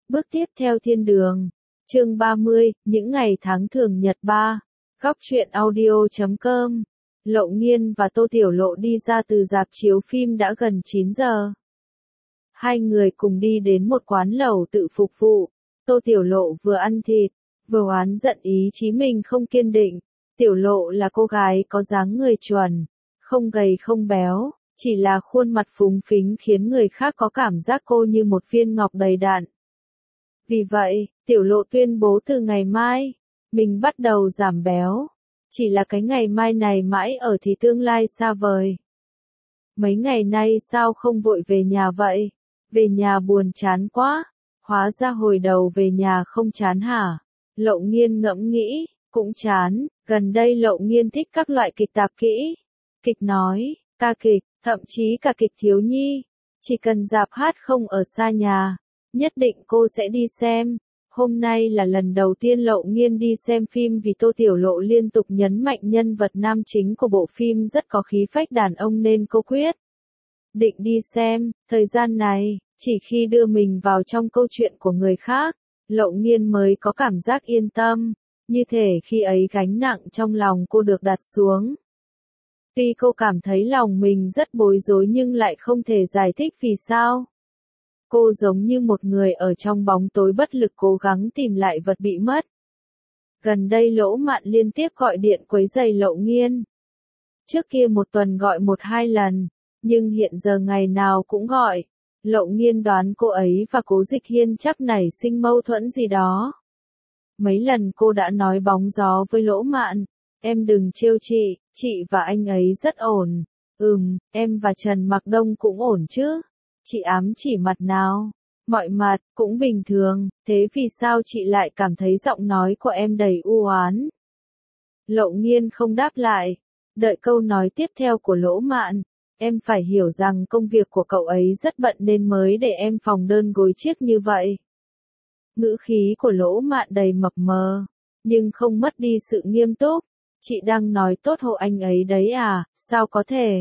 Bước tiếp theo thiên đường. Chương 30, những ngày tháng thường nhật 3. Góc truyện audio.com. Lộ Nghiên và Tô Tiểu Lộ đi ra từ rạp chiếu phim đã gần 9 giờ. Hai người cùng đi đến một quán lẩu tự phục vụ. Tô Tiểu Lộ vừa ăn thịt, vừa oán giận ý chí mình không kiên định. Tiểu Lộ là cô gái có dáng người chuẩn, không gầy không béo, chỉ là khuôn mặt phúng phính khiến người khác có cảm giác cô như một viên ngọc đầy đặn. Vì vậy, Tiểu Lộ tuyên bố từ ngày mai, mình bắt đầu giảm béo. Chỉ là cái ngày mai này mãi ở thì tương lai xa vời. Mấy ngày nay sao không vội về nhà vậy? Về nhà buồn chán quá. Hóa ra hồi đầu về nhà không chán hả? Lộ Nghiên ngẫm nghĩ, cũng chán. Gần đây Lộ Nghiên thích các loại kịch tạp kỹ. Kịch nói, ca kịch, thậm chí cả kịch thiếu nhi. Chỉ cần rạp hát không ở xa nhà, nhất định cô sẽ đi xem. Hôm nay là lần đầu tiên Lộ Nghiên đi xem phim vì Tô Tiểu Lộ liên tục nhấn mạnh nhân vật nam chính của bộ phim rất có khí phách đàn ông nên cô quyết định đi xem. Thời gian này, chỉ khi đưa mình vào trong câu chuyện của người khác, Lộ Nghiên mới có cảm giác yên tâm, như thể khi ấy gánh nặng trong lòng cô được đặt xuống. Tuy cô cảm thấy lòng mình rất bối rối nhưng lại không thể giải thích vì sao. Cô giống như một người ở trong bóng tối bất lực cố gắng tìm lại vật bị mất. Gần đây Lỗ Mạn liên tiếp gọi điện quấy rầy Lộ Nghiên. Trước kia một tuần gọi 1-2 lần, nhưng hiện giờ ngày nào cũng gọi. Lộ Nghiên đoán cô ấy và Cố Dịch Hiên chắc nảy sinh mâu thuẫn gì đó. Mấy lần cô đã nói bóng gió với Lỗ Mạn, em đừng trêu chị và anh ấy rất ổn. Em và Trần Mặc Đông cũng ổn chứ. Chị ám chỉ mặt nào? Mọi mặt, cũng bình thường, thế vì sao chị lại cảm thấy giọng nói của em đầy u oán? Lộ Nghiên không đáp lại, đợi câu nói tiếp theo của Lỗ Mạn. Em phải hiểu rằng công việc của cậu ấy rất bận nên mới để em phòng đơn gối chiếc như vậy. Ngữ khí của Lỗ Mạn đầy mập mờ, nhưng không mất đi sự nghiêm túc. Chị đang nói tốt hộ anh ấy đấy à, sao có thể?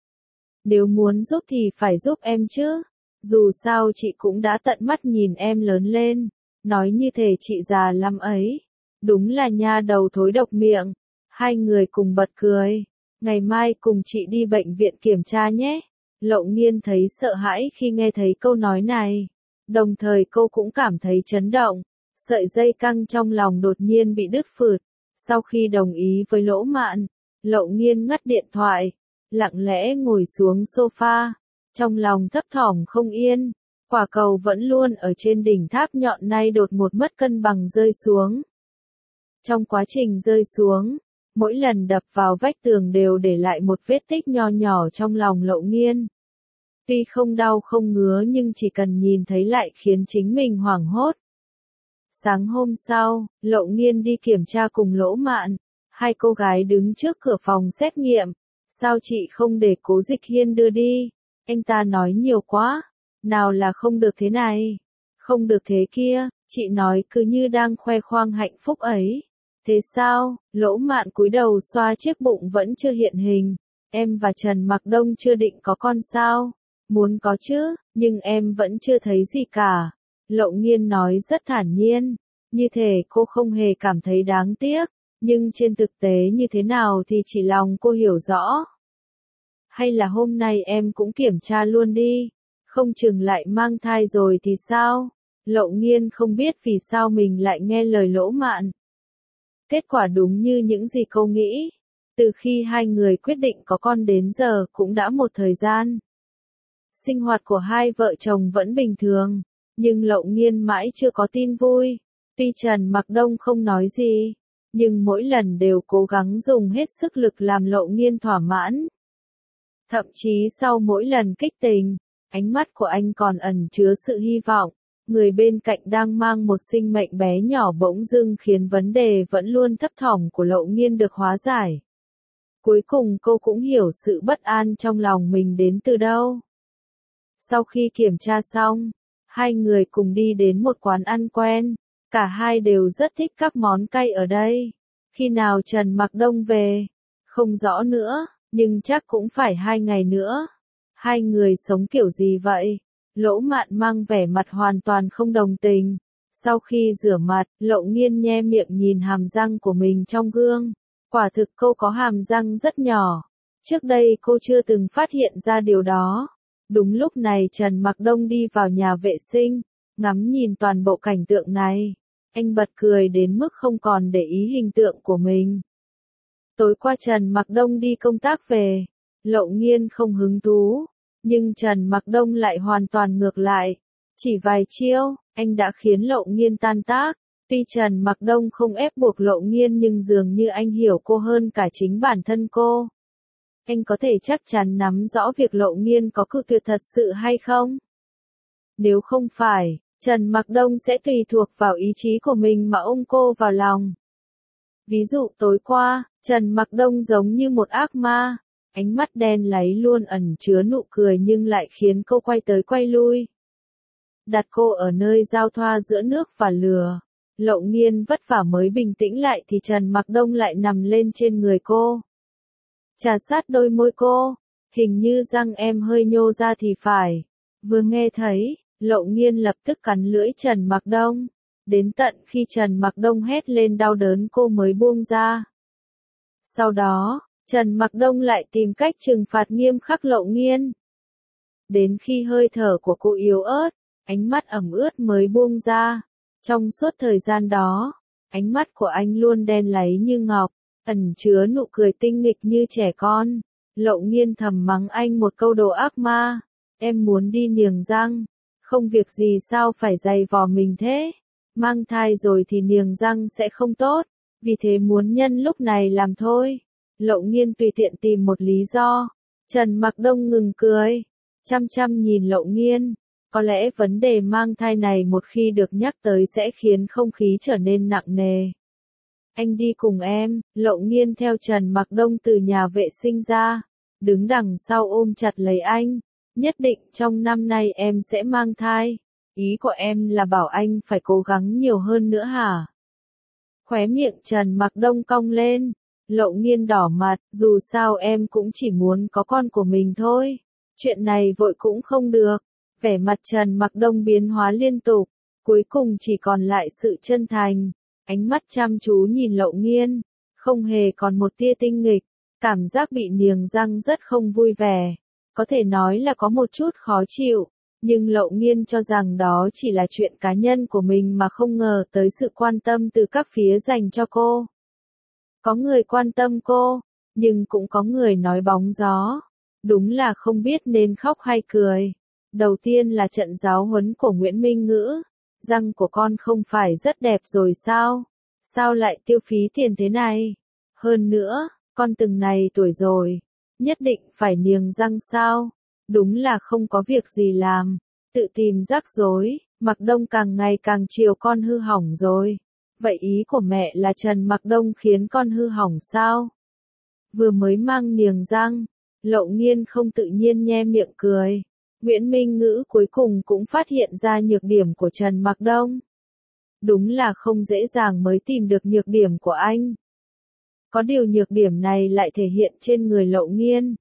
Nếu muốn giúp thì phải giúp em chứ. Dù sao chị cũng đã tận mắt nhìn em lớn lên. Nói như thể chị già lắm ấy. Đúng là nha đầu thối độc miệng. Hai người cùng bật cười. Ngày mai cùng chị đi bệnh viện kiểm tra nhé. Lộ Nghiên thấy sợ hãi khi nghe thấy câu nói này. Đồng thời cô cũng cảm thấy chấn động. Sợi dây căng trong lòng đột nhiên bị đứt phượt. Sau khi đồng ý với Lỗ Mạn, Lộ Nghiên ngắt điện thoại, lặng lẽ ngồi xuống sofa, trong lòng thấp thỏm không yên. Quả cầu vẫn luôn ở trên đỉnh tháp nhọn nay đột một mất cân bằng rơi xuống. Trong quá trình rơi xuống, mỗi lần đập vào vách tường đều để lại một vết tích nho nhỏ trong lòng Lộ Nghiên. Tuy không đau không ngứa nhưng chỉ cần nhìn thấy lại khiến chính mình hoảng hốt. Sáng hôm sau, Lộ Nghiên đi kiểm tra cùng Lỗ Mạn. Hai cô gái đứng trước cửa phòng xét nghiệm. Sao chị không để Cố Dịch Hiên đưa đi? Anh ta nói nhiều quá. Nào là không được thế này, không được thế kia, chị nói cứ như đang khoe khoang hạnh phúc ấy. Thế sao? Lỗ Mạn cúi đầu xoa chiếc bụng vẫn chưa hiện hình. Em và Trần Mặc Đông chưa định có con sao? Muốn có chứ, nhưng em vẫn chưa thấy gì cả. Lộ Nghiên nói rất thản nhiên, như thể cô không hề cảm thấy đáng tiếc, nhưng trên thực tế như thế nào thì chỉ lòng cô hiểu rõ. Hay là hôm nay em cũng kiểm tra luôn đi, không chừng lại mang thai rồi thì sao? Lộ Nghiên không biết vì sao mình lại nghe lời Lỗ Mạn. Kết quả đúng như những gì cô nghĩ. Từ khi hai người quyết định có con đến giờ cũng đã một thời gian. Sinh hoạt của hai vợ chồng vẫn bình thường. Nhưng Lộ Nghiên mãi chưa có tin vui. Tuy Trần Mặc Đông không nói gì, nhưng mỗi lần đều cố gắng dùng hết sức lực làm Lộ Nghiên thỏa mãn. Thậm chí sau mỗi lần kích tình, ánh mắt của anh còn ẩn chứa sự hy vọng. Người bên cạnh đang mang một sinh mệnh bé nhỏ bỗng dưng khiến vấn đề vẫn luôn thấp thỏm của Lộ Nghiên được hóa giải. Cuối cùng cô cũng hiểu sự bất an trong lòng mình đến từ đâu. Sau khi kiểm tra xong, hai người cùng đi đến một quán ăn quen, cả hai đều rất thích các món cay ở đây. Khi nào Trần Mặc Đông về? Không rõ nữa, nhưng chắc cũng phải 2 ngày nữa. Hai người sống kiểu gì vậy? Lỗ Mạn mang vẻ mặt hoàn toàn không đồng tình. Sau khi rửa mặt, Lộ Nghiên nhe miệng nhìn hàm răng của mình trong gương. Quả thực cô có hàm răng rất nhỏ. Trước đây cô chưa từng phát hiện ra điều đó. Đúng lúc này Trần Mặc Đông đi vào nhà vệ sinh, ngắm nhìn toàn bộ cảnh tượng này. Anh bật cười đến mức không còn để ý hình tượng của mình. Tối qua Trần Mặc Đông đi công tác về, Lộ Nghiên không hứng thú, nhưng Trần Mặc Đông lại hoàn toàn ngược lại. Chỉ vài chiêu, anh đã khiến Lộ Nghiên tan tác. Tuy Trần Mặc Đông không ép buộc Lộ Nghiên nhưng dường như anh hiểu cô hơn cả chính bản thân cô. Anh có thể chắc chắn nắm rõ việc Lộ Nghiên có cự tuyệt thật sự hay không? Nếu không phải, Trần Mặc Đông sẽ tùy thuộc vào ý chí của mình mà ôm cô vào lòng. Ví dụ tối qua, Trần Mặc Đông giống như một ác ma, ánh mắt đen láy luôn ẩn chứa nụ cười nhưng lại khiến cô quay tới quay lui. Đặt cô ở nơi giao thoa giữa nước và lửa. Lộ Nghiên vất vả mới bình tĩnh lại thì Trần Mặc Đông lại nằm lên trên người cô. Trà sát đôi môi cô, hình như răng em hơi nhô ra thì phải. Vừa nghe thấy, Lộ Nghiên lập tức cắn lưỡi Trần Mặc Đông. Đến tận khi Trần Mặc Đông hét lên đau đớn cô mới buông ra. Sau đó, Trần Mặc Đông lại tìm cách trừng phạt nghiêm khắc Lộ Nghiên. Đến khi hơi thở của cô yếu ớt, ánh mắt ẩm ướt mới buông ra. Trong suốt thời gian đó, ánh mắt của anh luôn đen láy như ngọc, ẩn chứa nụ cười tinh nghịch như trẻ con. Lộ Nghiên thầm mắng anh một câu đồ ác ma. Em muốn đi niềng răng, không việc gì sao phải giày vò mình thế. Mang thai rồi thì niềng răng sẽ không tốt, vì thế muốn nhân lúc này làm thôi. Lộ Nghiên tùy tiện tìm một lý do. Trần Mặc Đông ngừng cười, chăm chăm nhìn Lộ Nghiên. Có lẽ vấn đề mang thai này một khi được nhắc tới sẽ khiến không khí trở nên nặng nề. Anh đi cùng em. Lộ Nghiên theo Trần Mặc Đông từ nhà vệ sinh ra, đứng đằng sau ôm chặt lấy anh. Nhất định trong năm nay em sẽ mang thai. Ý của em là bảo anh phải cố gắng nhiều hơn nữa hả? Khóe miệng Trần Mặc Đông cong lên. Lộ Nghiên đỏ mặt, dù sao em cũng chỉ muốn có con của mình thôi. Chuyện này vội cũng không được. Vẻ mặt Trần Mặc Đông biến hóa liên tục, cuối cùng chỉ còn lại sự chân thành. Ánh mắt chăm chú nhìn Lộ Nghiên, không hề còn một tia tinh nghịch, cảm giác bị niềng răng rất không vui vẻ. Có thể nói là có một chút khó chịu, nhưng Lộ Nghiên cho rằng đó chỉ là chuyện cá nhân của mình mà không ngờ tới sự quan tâm từ các phía dành cho cô. Có người quan tâm cô, nhưng cũng có người nói bóng gió. Đúng là không biết nên khóc hay cười. Đầu tiên là trận giáo huấn của Nguyễn Minh Ngữ. Răng của con không phải rất đẹp rồi sao? Sao lại tiêu phí tiền thế này? Hơn nữa, con từng này tuổi rồi, nhất định phải niềng răng sao? Đúng là không có việc gì làm, tự tìm rắc rối. Mặc Đông càng ngày càng chiều con hư hỏng rồi. Vậy ý của mẹ là Trần Mặc Đông khiến con hư hỏng sao? Vừa mới mang niềng răng, Lộ Nghiên không tự nhiên nhe miệng cười. Nguyễn Minh Ngữ cuối cùng cũng phát hiện ra nhược điểm của Trần Mặc Đông. Đúng là không dễ dàng mới tìm được nhược điểm của anh. Có điều nhược điểm này lại thể hiện trên người Lộ Nghiên.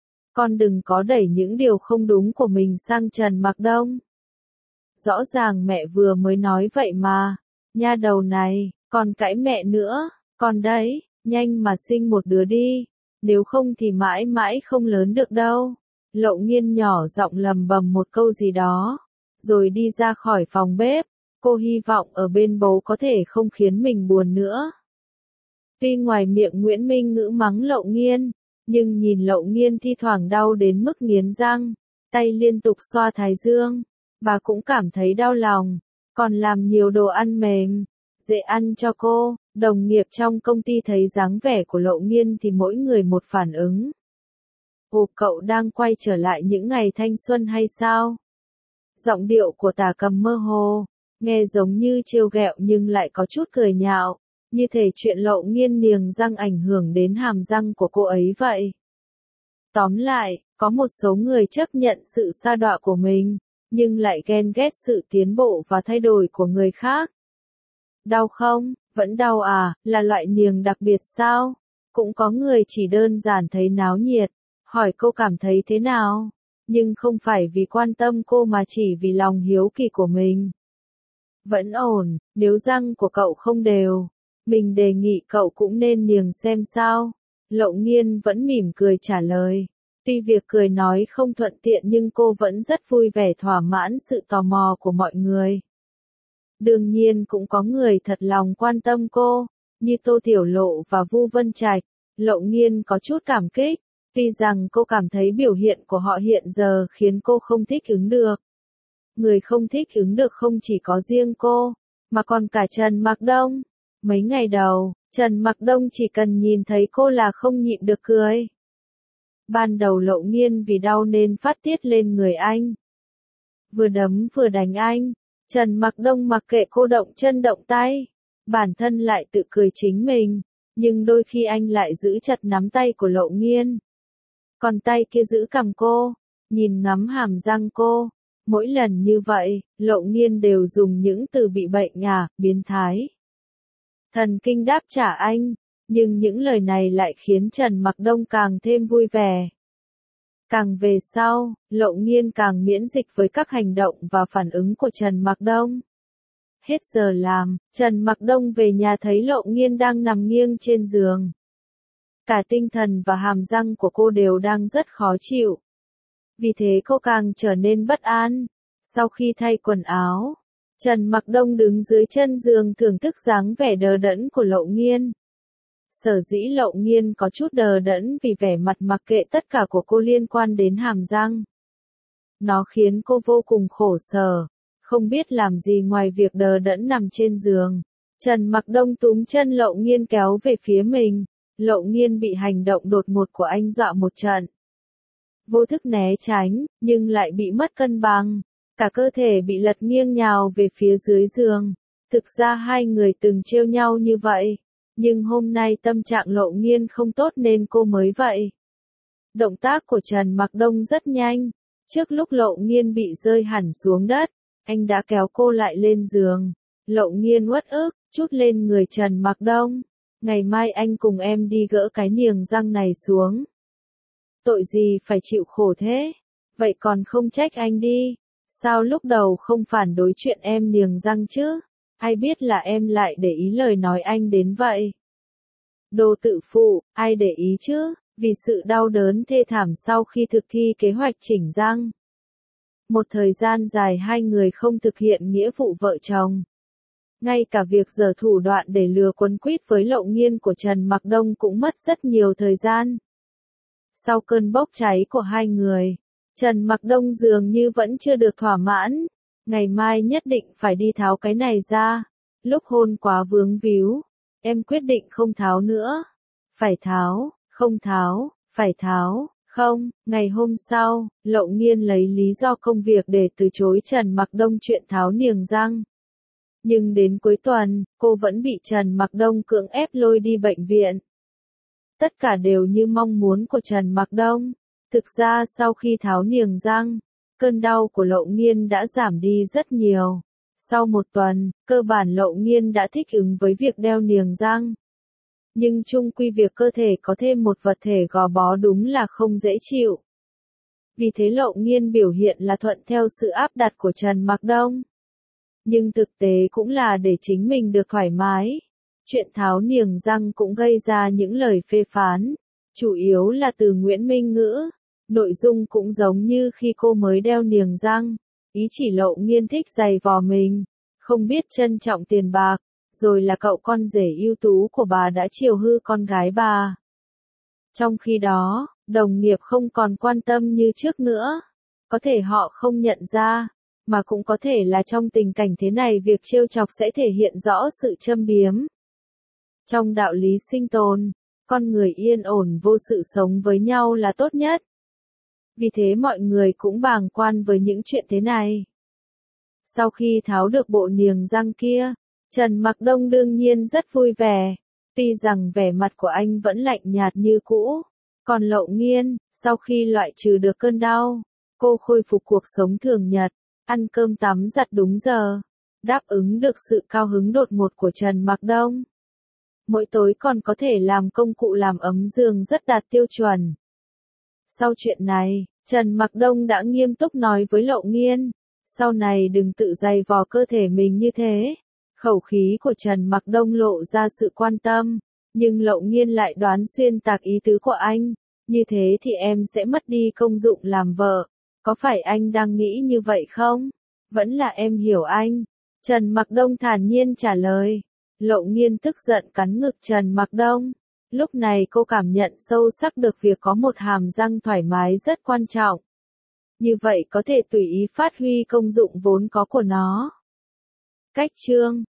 Con đừng có đẩy những điều không đúng của mình sang Trần Mặc Đông. Rõ ràng mẹ vừa mới nói vậy mà. Nha đầu này, còn cãi mẹ nữa. Còn đấy, nhanh mà sinh một đứa đi. Nếu không thì mãi mãi không lớn được đâu. Lộ Nghiên nhỏ giọng lầm bầm một câu gì đó, rồi đi ra khỏi phòng bếp. Cô hy vọng ở bên bố có thể không khiến mình buồn nữa. Tuy ngoài miệng Nguyễn Minh Ngữ mắng Lộ Nghiên, nhưng nhìn Lộ Nghiên thi thoảng đau đến mức nghiến răng, tay liên tục xoa thái dương, bà cũng cảm thấy đau lòng, còn làm nhiều đồ ăn mềm, dễ ăn cho cô. Đồng nghiệp trong công ty thấy dáng vẻ của Lộ Nghiên thì mỗi người một phản ứng. Ồ, cậu đang quay trở lại những ngày thanh xuân hay sao? Giọng điệu của Tả Cầm mơ hồ, nghe giống như trêu ghẹo nhưng lại có chút cười nhạo, như thể chuyện Lộ Nghiên niềng răng ảnh hưởng đến hàm răng của cô ấy vậy. Tóm lại, có một số người chấp nhận sự sa đọa của mình, nhưng lại ghen ghét sự tiến bộ và thay đổi của người khác. Đau không? Vẫn đau à? Là loại niềng đặc biệt sao? Cũng có người chỉ đơn giản thấy náo nhiệt. Hỏi cô cảm thấy thế nào? nhưng không phải vì quan tâm cô mà chỉ vì lòng hiếu kỳ của mình. Vẫn ổn, nếu răng của cậu không đều, mình đề nghị cậu cũng nên niềng xem sao. Lộ Nghiên vẫn mỉm cười trả lời. Tuy việc cười nói không thuận tiện nhưng cô vẫn rất vui vẻ thỏa mãn sự tò mò của mọi người. Đương nhiên cũng có người thật lòng quan tâm cô, như Tô Tiểu Lộ và Vu Vân Trạch. Lộ Nghiên có chút cảm kích, tuy rằng cô cảm thấy biểu hiện của họ hiện giờ khiến cô không thích ứng được. Người không thích ứng được không chỉ có riêng cô, mà còn cả Trần Mặc Đông. Mấy ngày đầu, Trần Mặc Đông chỉ cần nhìn thấy cô là không nhịn được cười. Ban đầu Lộ Nghiên vì đau nên phát tiết lên người anh. Vừa đấm vừa đánh anh, Trần Mặc Đông mặc kệ cô động chân động tay, bản thân lại tự cười chính mình, nhưng đôi khi anh lại giữ chặt nắm tay của Lộ Nghiên. Còn tay kia giữ cằm cô, nhìn ngắm hàm răng cô. Mỗi lần như vậy, Lộ Nghiên đều dùng những từ bị bệnh biến thái, thần kinh đáp trả anh, nhưng những lời này lại khiến Trần Mặc Đông càng thêm vui vẻ. Càng về sau, Lộ Nghiên càng miễn dịch với các hành động và phản ứng của Trần Mặc Đông. Hết giờ làm, Trần Mặc Đông về nhà thấy Lộ Nghiên đang nằm nghiêng trên giường. Cả tinh thần và hàm răng của cô đều đang rất khó chịu. Vì thế cô càng trở nên bất an. Sau khi thay quần áo, Trần Mặc Đông đứng dưới chân giường thưởng thức dáng vẻ đờ đẫn của Lộ Nghiên. Sở dĩ Lộ Nghiên có chút đờ đẫn vì vẻ mặt mặc kệ tất cả của cô liên quan đến hàm răng. Nó khiến cô vô cùng khổ sở, không biết làm gì ngoài việc đờ đẫn nằm trên giường. Trần Mặc Đông túm chân Lộ Nghiên kéo về phía mình. Lộ Nghiên bị hành động đột ngột của anh dọa một trận. Vô thức né tránh, nhưng lại bị mất cân bằng. Cả cơ thể bị lật nghiêng nhào về phía dưới giường. Thực ra hai người từng trêu nhau như vậy. Nhưng hôm nay tâm trạng Lộ Nghiên không tốt nên cô mới vậy. Động tác của Trần Mặc Đông rất nhanh. Trước lúc Lộ Nghiên bị rơi hẳn xuống đất, anh đã kéo cô lại lên giường. Lộ Nghiên uất ức, trút lên người Trần Mặc Đông. Ngày mai anh cùng em đi gỡ cái niềng răng này xuống. Tội gì phải chịu khổ thế? Vậy còn không trách anh đi. Sao lúc đầu không phản đối chuyện em niềng răng chứ? Ai biết là em lại để ý lời nói anh đến vậy. Đồ tự phụ, ai để ý chứ? Vì sự đau đớn thê thảm sau khi thực thi kế hoạch chỉnh răng. Một thời gian dài hai người không thực hiện nghĩa vụ vợ chồng. Ngay cả việc giở thủ đoạn để lừa quấn quýt với Lộ Nghiên của Trần Mặc Đông cũng mất rất nhiều thời gian. Sau cơn bốc cháy của hai người, Trần Mặc Đông dường như vẫn chưa được thỏa mãn. Ngày mai nhất định phải đi tháo cái này ra. Lúc hôn quá vướng víu, em quyết định không tháo nữa. Phải tháo, không tháo, phải tháo, không. Ngày hôm sau, Lộ Nghiên lấy lý do công việc để từ chối Trần Mặc Đông chuyện tháo niềng răng. Nhưng đến cuối tuần, cô vẫn bị Trần Mặc Đông cưỡng ép lôi đi bệnh viện. Tất cả đều như mong muốn của Trần Mặc Đông. Thực ra sau khi tháo niềng răng, cơn đau của Lộ Nghiên đã giảm đi rất nhiều. Sau một tuần, cơ bản Lộ Nghiên đã thích ứng với việc đeo niềng răng. Nhưng chung quy việc cơ thể có thêm một vật thể gò bó đúng là không dễ chịu. Vì thế Lộ Nghiên biểu hiện là thuận theo sự áp đặt của Trần Mặc Đông. Nhưng thực tế cũng là để chính mình được thoải mái. Chuyện tháo niềng răng cũng gây ra những lời phê phán, chủ yếu là từ Nguyễn Minh Ngữ. Nội dung cũng giống như khi cô mới đeo niềng răng, ý chỉ Lộ Nghiên thích giày vò mình, không biết trân trọng tiền bạc, rồi là cậu con rể ưu tú của bà đã chiều hư con gái bà. Trong khi đó, đồng nghiệp không còn quan tâm như trước nữa, có thể họ không nhận ra, mà cũng có thể là trong tình cảnh thế này việc trêu chọc sẽ thể hiện rõ sự châm biếm. Trong đạo lý sinh tồn, con người yên ổn vô sự sống với nhau là tốt nhất. Vì thế mọi người cũng bàng quan với những chuyện thế này. Sau khi tháo được bộ niềng răng kia, Trần Mặc Đông đương nhiên rất vui vẻ, tuy rằng vẻ mặt của anh vẫn lạnh nhạt như cũ. Còn Lộ Nghiên, sau khi loại trừ được cơn đau, cô khôi phục cuộc sống thường nhật, ăn cơm tắm giặt đúng giờ, đáp ứng được sự cao hứng đột ngột của Trần Mặc Đông. Mỗi tối còn có thể làm công cụ làm ấm giường rất đạt tiêu chuẩn. Sau chuyện này, Trần Mặc Đông đã nghiêm túc nói với Lộ Nghiên, sau này đừng tự dày vò cơ thể mình như thế. Khẩu khí của Trần Mặc Đông lộ ra sự quan tâm, nhưng Lộ Nghiên lại đoán xuyên tạc ý tứ của anh, như thế thì em sẽ mất đi công dụng làm vợ, có phải anh đang nghĩ như vậy không? Vẫn là em hiểu anh. Trần Mặc Đông thản nhiên trả lời. Lộ Nghiên tức giận cắn ngực Trần Mặc Đông. Lúc này cô cảm nhận sâu sắc được việc có một hàm răng thoải mái rất quan trọng. Như vậy có thể tùy ý phát huy công dụng vốn có của nó. Cách chương